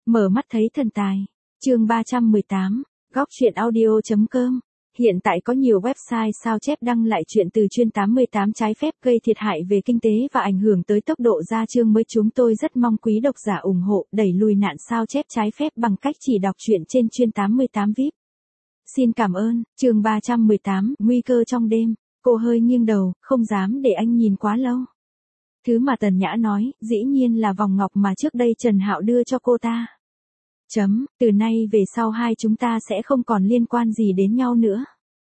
Mở mắt thấy thần tài. Chương 318, góc truyện audio.com. Hiện tại có nhiều website sao chép đăng lại chuyện từ chuyên 88 trái phép gây thiệt hại về kinh tế và ảnh hưởng tới tốc độ ra chương mới. Chúng tôi rất mong quý độc giả ủng hộ đẩy lùi nạn sao chép trái phép bằng cách chỉ đọc truyện trên chuyên 88 VIP. Xin cảm ơn. Chương 318, nguy cơ trong đêm. Cô hơi nghiêng đầu, không dám để anh nhìn quá lâu. Thứ mà Tần Nhã nói, dĩ nhiên là vòng ngọc mà trước đây Trần Hạo đưa cho cô ta. Từ nay về sau hai chúng ta sẽ không còn liên quan gì đến nhau nữa.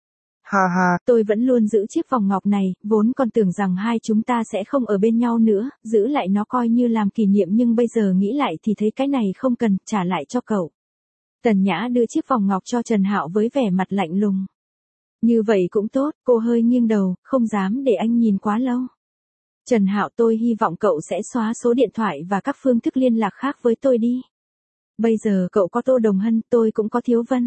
Ha ha, tôi vẫn luôn giữ chiếc vòng ngọc này, vốn còn tưởng rằng hai chúng ta sẽ không ở bên nhau nữa, giữ lại nó coi như làm kỷ niệm, nhưng bây giờ nghĩ lại thì thấy cái này không cần, trả lại cho cậu. Tần Nhã đưa chiếc vòng ngọc cho Trần Hạo với vẻ mặt lạnh lùng. Như vậy cũng tốt, cô hơi nghiêng đầu, không dám để anh nhìn quá lâu. Trần Hạo, tôi hy vọng cậu sẽ xóa số điện thoại và các phương thức liên lạc khác với tôi đi. Bây giờ cậu có Tô Đồng Hân, tôi cũng có Thiếu Vân.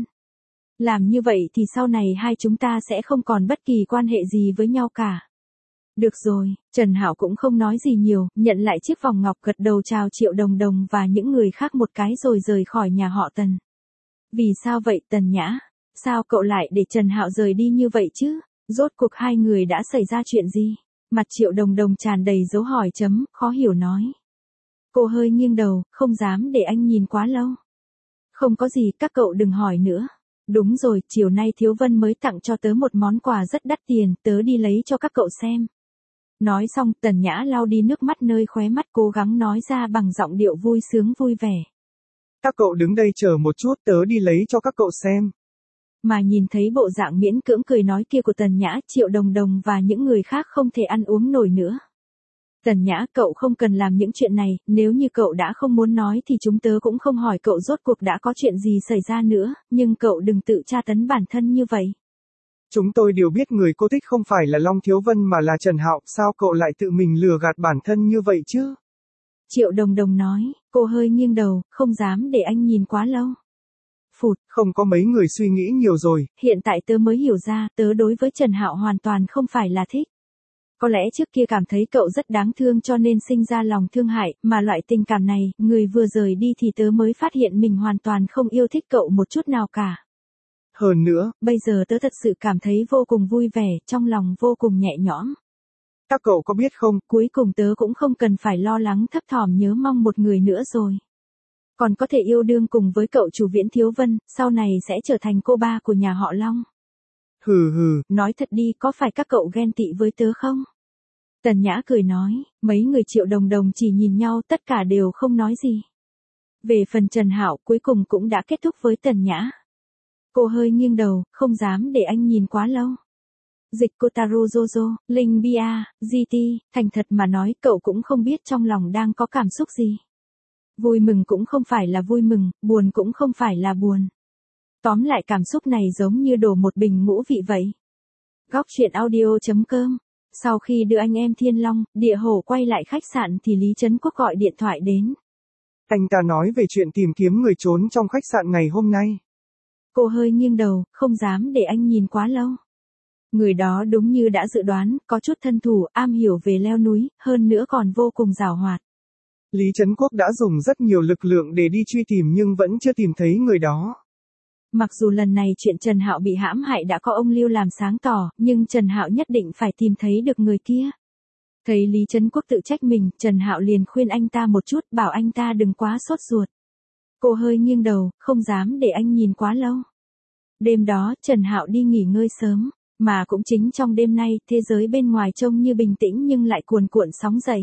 Làm như vậy thì sau này hai chúng ta sẽ không còn bất kỳ quan hệ gì với nhau cả. Được rồi, Trần Hạo cũng không nói gì nhiều, nhận lại chiếc vòng ngọc, gật đầu chào Triệu Đồng Đồng và những người khác một cái rồi rời khỏi nhà họ Tần. Vì sao vậy Tần Nhã? Sao cậu lại để Trần Hạo rời đi như vậy chứ? Rốt cuộc hai người đã xảy ra chuyện gì? Mặt Triệu Đồng Đồng tràn đầy dấu hỏi chấm, khó hiểu nói. Cô hơi nghiêng đầu, không dám để anh nhìn quá lâu. Không có gì, các cậu đừng hỏi nữa. Đúng rồi, chiều nay Thiếu Vân mới tặng cho tớ một món quà rất đắt tiền, tớ đi lấy cho các cậu xem. Nói xong, Tần Nhã lau đi nước mắt nơi khóe mắt, cố gắng nói ra bằng giọng điệu vui sướng vui vẻ. Các cậu đứng đây chờ một chút, tớ đi lấy cho các cậu xem. Mà nhìn thấy bộ dạng miễn cưỡng cười nói kia của Tần Nhã, Triệu Đồng Đồng và những người khác không thể ăn uống nổi nữa. Tần Nhã, cậu không cần làm những chuyện này, nếu như cậu đã không muốn nói thì chúng tớ cũng không hỏi cậu rốt cuộc đã có chuyện gì xảy ra nữa, nhưng cậu đừng tự tra tấn bản thân như vậy. Chúng tôi đều biết người cô thích không phải là Long Thiếu Vân mà là Trần Hạo, sao cậu lại tự mình lừa gạt bản thân như vậy chứ? Triệu Đồng Đồng nói, cô hơi nghiêng đầu, không dám để anh nhìn quá lâu. Phụt, không có mấy người suy nghĩ nhiều rồi. Hiện tại tớ mới hiểu ra, tớ đối với Trần Hạo hoàn toàn không phải là thích. Có lẽ trước kia cảm thấy cậu rất đáng thương cho nên sinh ra lòng thương hại, mà loại tình cảm này, người vừa rời đi thì tớ mới phát hiện mình hoàn toàn không yêu thích cậu một chút nào cả. Hơn nữa, bây giờ tớ thật sự cảm thấy vô cùng vui vẻ, trong lòng vô cùng nhẹ nhõm. Các cậu có biết không, cuối cùng tớ cũng không cần phải lo lắng thấp thỏm nhớ mong một người nữa rồi. Còn có thể yêu đương cùng với cậu chủ Viễn Thiếu Vân, sau này sẽ trở thành cô ba của nhà họ Long. Hừ hừ, nói thật đi, có phải các cậu ghen tị với tớ không? Tần Nhã cười nói, mấy người Triệu Đồng Đồng chỉ nhìn nhau, tất cả đều không nói gì. Về phần Trần Hạo, cuối cùng cũng đã kết thúc với Tần Nhã. Cô hơi nghiêng đầu, không dám để anh nhìn quá lâu. Dịch Kotaro Jojo, Linh Bia, GT, thành thật mà nói cậu cũng không biết trong lòng đang có cảm xúc gì. Vui mừng cũng không phải là vui mừng, buồn cũng không phải là buồn. Tóm lại cảm xúc này giống như đổ một bình ngũ vị vậy. Góc truyện audio.com. Sau khi đưa anh em Thiên Long, Địa Hổ quay lại khách sạn thì Lý Trấn Quốc gọi điện thoại đến. Anh ta nói về chuyện tìm kiếm người trốn trong khách sạn ngày hôm nay. Cô hơi nghiêng đầu, không dám để anh nhìn quá lâu. Người đó đúng như đã dự đoán, có chút thân thủ, am hiểu về leo núi, hơn nữa còn vô cùng giàu hoạt. Lý Trấn Quốc đã dùng rất nhiều lực lượng để đi truy tìm nhưng vẫn chưa tìm thấy người đó. Mặc dù lần này chuyện Trần Hạo bị hãm hại đã có ông Lưu làm sáng tỏ, nhưng Trần Hạo nhất định phải tìm thấy được người kia. Thấy Lý Trấn Quốc tự trách mình, Trần Hạo liền khuyên anh ta một chút, bảo anh ta đừng quá sốt ruột. Cô hơi nghiêng đầu, không dám để anh nhìn quá lâu. Đêm đó, Trần Hạo đi nghỉ ngơi sớm, mà cũng chính trong đêm nay, thế giới bên ngoài trông như bình tĩnh nhưng lại cuồn cuộn sóng dậy.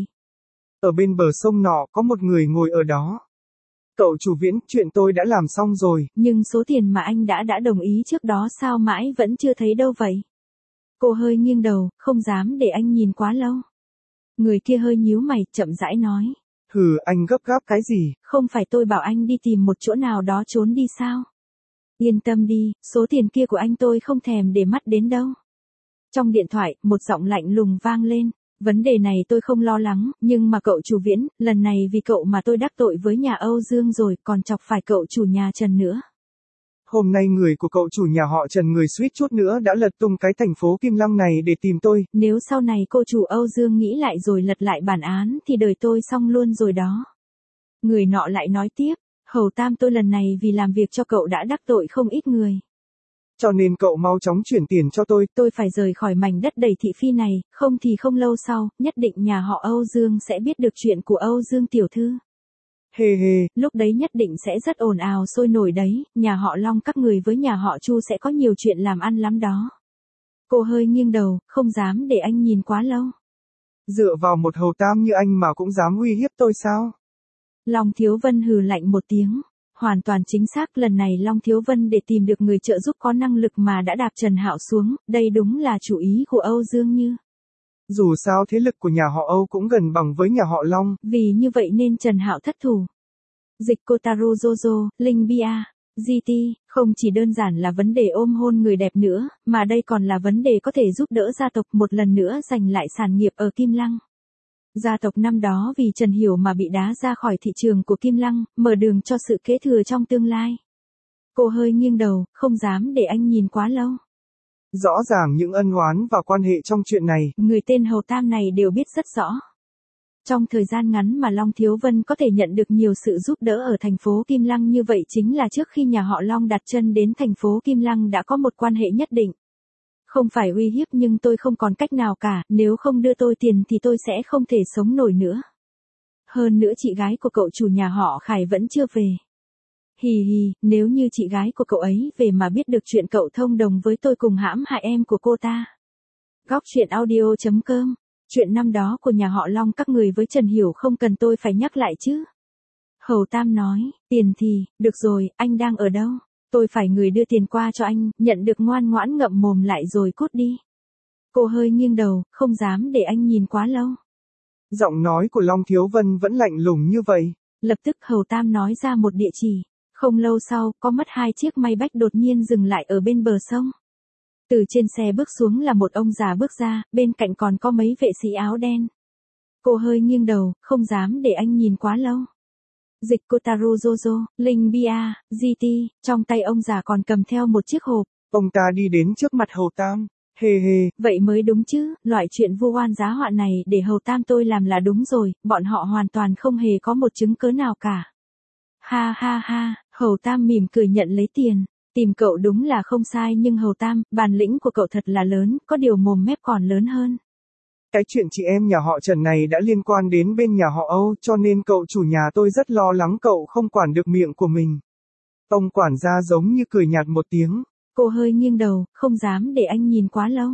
Ở bên bờ sông nọ có một người ngồi ở đó. Cậu chủ Viễn, chuyện tôi đã làm xong rồi. Nhưng số tiền mà anh đã đồng ý trước đó sao mãi vẫn chưa thấy đâu vậy? Cô hơi nghiêng đầu, không dám để anh nhìn quá lâu. Người kia hơi nhíu mày, chậm rãi nói. Hừ, anh gấp gáp cái gì? Không phải tôi bảo anh đi tìm một chỗ nào đó trốn đi sao? Yên tâm đi, số tiền kia của anh tôi không thèm để mắt đến đâu. Trong điện thoại, một giọng lạnh lùng vang lên. Vấn đề này tôi không lo lắng, nhưng mà cậu chủ Viễn, lần này vì cậu mà tôi đắc tội với nhà Âu Dương rồi, còn chọc phải cậu chủ nhà Trần nữa. Hôm nay người của cậu chủ nhà họ Trần người suýt chút nữa đã lật tung cái thành phố Kim Lăng này để tìm tôi. Nếu sau này cô chủ Âu Dương nghĩ lại rồi lật lại bản án thì đời tôi xong luôn rồi đó. Người nọ lại nói tiếp, Hầu Tam tôi lần này vì làm việc cho cậu đã đắc tội không ít người. Cho nên cậu mau chóng chuyển tiền cho tôi phải rời khỏi mảnh đất đầy thị phi này, không thì không lâu sau, nhất định nhà họ Âu Dương sẽ biết được chuyện của Âu Dương tiểu thư. Hê hê, Lúc đấy nhất định sẽ rất ồn ào sôi nổi đấy, nhà họ Long các người với nhà họ Chu sẽ có nhiều chuyện làm ăn lắm đó. Cô hơi nghiêng đầu, không dám để anh nhìn quá lâu. Dựa vào một Hầu Tam như anh mà cũng dám uy hiếp tôi sao? Long Thiếu Vân hừ lạnh một tiếng. Hoàn toàn chính xác, lần này Long Thiếu Vân để tìm được người trợ giúp có năng lực mà đã đạp Trần Hạo xuống, đây đúng là chủ ý của Âu Dương Như. Dù sao thế lực của nhà họ Âu cũng gần bằng với nhà họ Long. Vì như vậy nên Trần Hạo thất thủ. Dịch Kotaro Jojo, Linh Bia, GT, không chỉ đơn giản là vấn đề ôm hôn người đẹp nữa, mà đây còn là vấn đề có thể giúp đỡ gia tộc một lần nữa giành lại sản nghiệp ở Kim Lăng. Gia tộc năm đó vì Trần Hiểu mà bị đá ra khỏi thị trường của Kim Lăng, mở đường cho sự kế thừa trong tương lai. Cô hơi nghiêng đầu, không dám để anh nhìn quá lâu. Rõ ràng những ân oán và quan hệ trong chuyện này, người tên Hầu Tam này đều biết rất rõ. Trong thời gian ngắn mà Long Thiếu Vân có thể nhận được nhiều sự giúp đỡ ở thành phố Kim Lăng như vậy chính là trước khi nhà họ Long đặt chân đến thành phố Kim Lăng đã có một quan hệ nhất định. Không phải uy hiếp nhưng tôi không còn cách nào cả, nếu không đưa tôi tiền thì tôi sẽ không thể sống nổi nữa. Hơn nữa chị gái của cậu chủ nhà họ Khải vẫn chưa về. Hì hì, nếu như chị gái của cậu ấy về mà biết được chuyện cậu thông đồng với tôi cùng hãm hại em của cô ta. Góc truyện audio.com. Chuyện năm đó của nhà họ Long các người với Trần Hiểu không cần tôi phải nhắc lại chứ. Hầu Tam nói, tiền thì, được rồi, anh đang ở đâu? Tôi phải người đưa tiền qua cho anh, nhận được ngoan ngoãn ngậm mồm lại rồi cút đi. Cô hơi nghiêng đầu, không dám để anh nhìn quá lâu. Giọng nói của Long Thiếu Vân vẫn lạnh lùng như vậy. Lập tức Hầu Tam nói ra một địa chỉ. Không lâu sau, có mất 2 chiếc may bách đột nhiên dừng lại ở bên bờ sông. Từ trên xe bước xuống là một ông già bước ra, bên cạnh còn có mấy vệ sĩ áo đen. Cô hơi nghiêng đầu, không dám để anh nhìn quá lâu. Dịch Kotaro Jojo, Linh Bia, GT, trong tay ông già còn cầm theo một chiếc hộp. Ông ta đi đến trước mặt Hầu Tam, hê hê. Vậy mới đúng chứ, loại chuyện vu oan giá họa này để Hầu Tam tôi làm là đúng rồi, bọn họ hoàn toàn không hề có một chứng cớ nào cả. Ha ha ha, Hầu Tam mỉm cười nhận lấy tiền. Tìm cậu đúng là không sai nhưng Hầu Tam, bản lĩnh của cậu thật là lớn, có điều mồm mép còn lớn hơn. Cái chuyện chị em nhà họ Trần này đã liên quan đến bên nhà họ Âu cho nên cậu chủ nhà tôi rất lo lắng cậu không quản được miệng của mình. Ông quản gia giống như cười nhạt một tiếng. Cô hơi nghiêng đầu, không dám để anh nhìn quá lâu.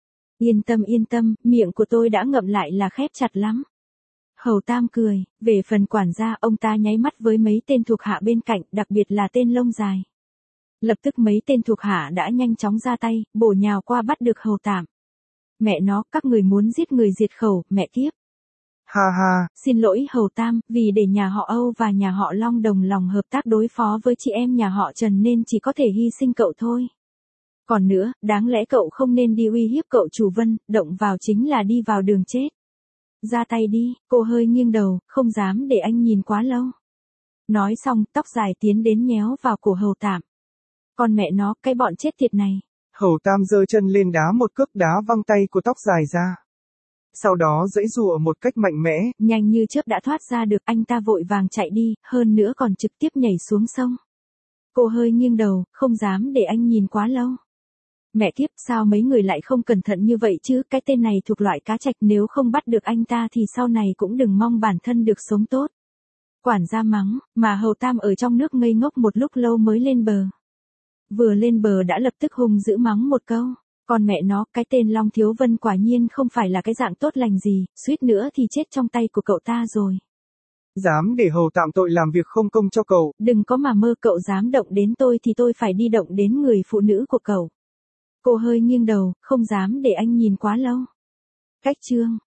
Yên tâm, miệng của tôi đã ngậm lại là khép chặt lắm. Hầu Tam cười, về phần quản gia ông ta nháy mắt với mấy tên thuộc hạ bên cạnh, đặc biệt là tên lông dài. Lập tức mấy tên thuộc hạ đã nhanh chóng ra tay, bổ nhào qua bắt được Hầu Tam. Mẹ nó, các người muốn giết người diệt khẩu, mẹ kiếp. Ha ha. Xin lỗi Hầu Tam, vì để nhà họ Âu và nhà họ Long đồng lòng hợp tác đối phó với chị em nhà họ Trần nên chỉ có thể hy sinh cậu thôi. Còn nữa, đáng lẽ cậu không nên đi uy hiếp cậu chủ Vân, động vào chính là đi vào đường chết. Ra tay đi, cô hơi nghiêng đầu, không dám để anh nhìn quá lâu. Nói xong, tóc dài tiến đến nhéo vào cổ Hầu Tam. Con mẹ nó, cái bọn chết tiệt này. Hầu Tam giơ chân lên đá một cước đá văng tay của tóc dài ra. Sau đó giãy giụa một cách mạnh mẽ. Nhanh như chớp đã thoát ra được, anh ta vội vàng chạy đi, hơn nữa còn trực tiếp nhảy xuống sông. Cô hơi nghiêng đầu, không dám để anh nhìn quá lâu. Mẹ kiếp, sao mấy người lại không cẩn thận như vậy chứ, cái tên này thuộc loại cá trạch, nếu không bắt được anh ta thì sau này cũng đừng mong bản thân được sống tốt. Quản gia mắng, mà Hầu Tam ở trong nước ngây ngốc một lúc lâu mới lên bờ. Vừa lên bờ đã lập tức hung dữ mắng một câu. Còn mẹ nó, cái tên Long Thiếu Vân quả nhiên không phải là cái dạng tốt lành gì, suýt nữa thì chết trong tay của cậu ta rồi. Dám để Hầu Tạm tội làm việc không công cho cậu. Đừng có mà mơ, cậu dám động đến tôi thì tôi phải đi động đến người phụ nữ của cậu. Cô hơi nghiêng đầu, không dám để anh nhìn quá lâu. Cách chương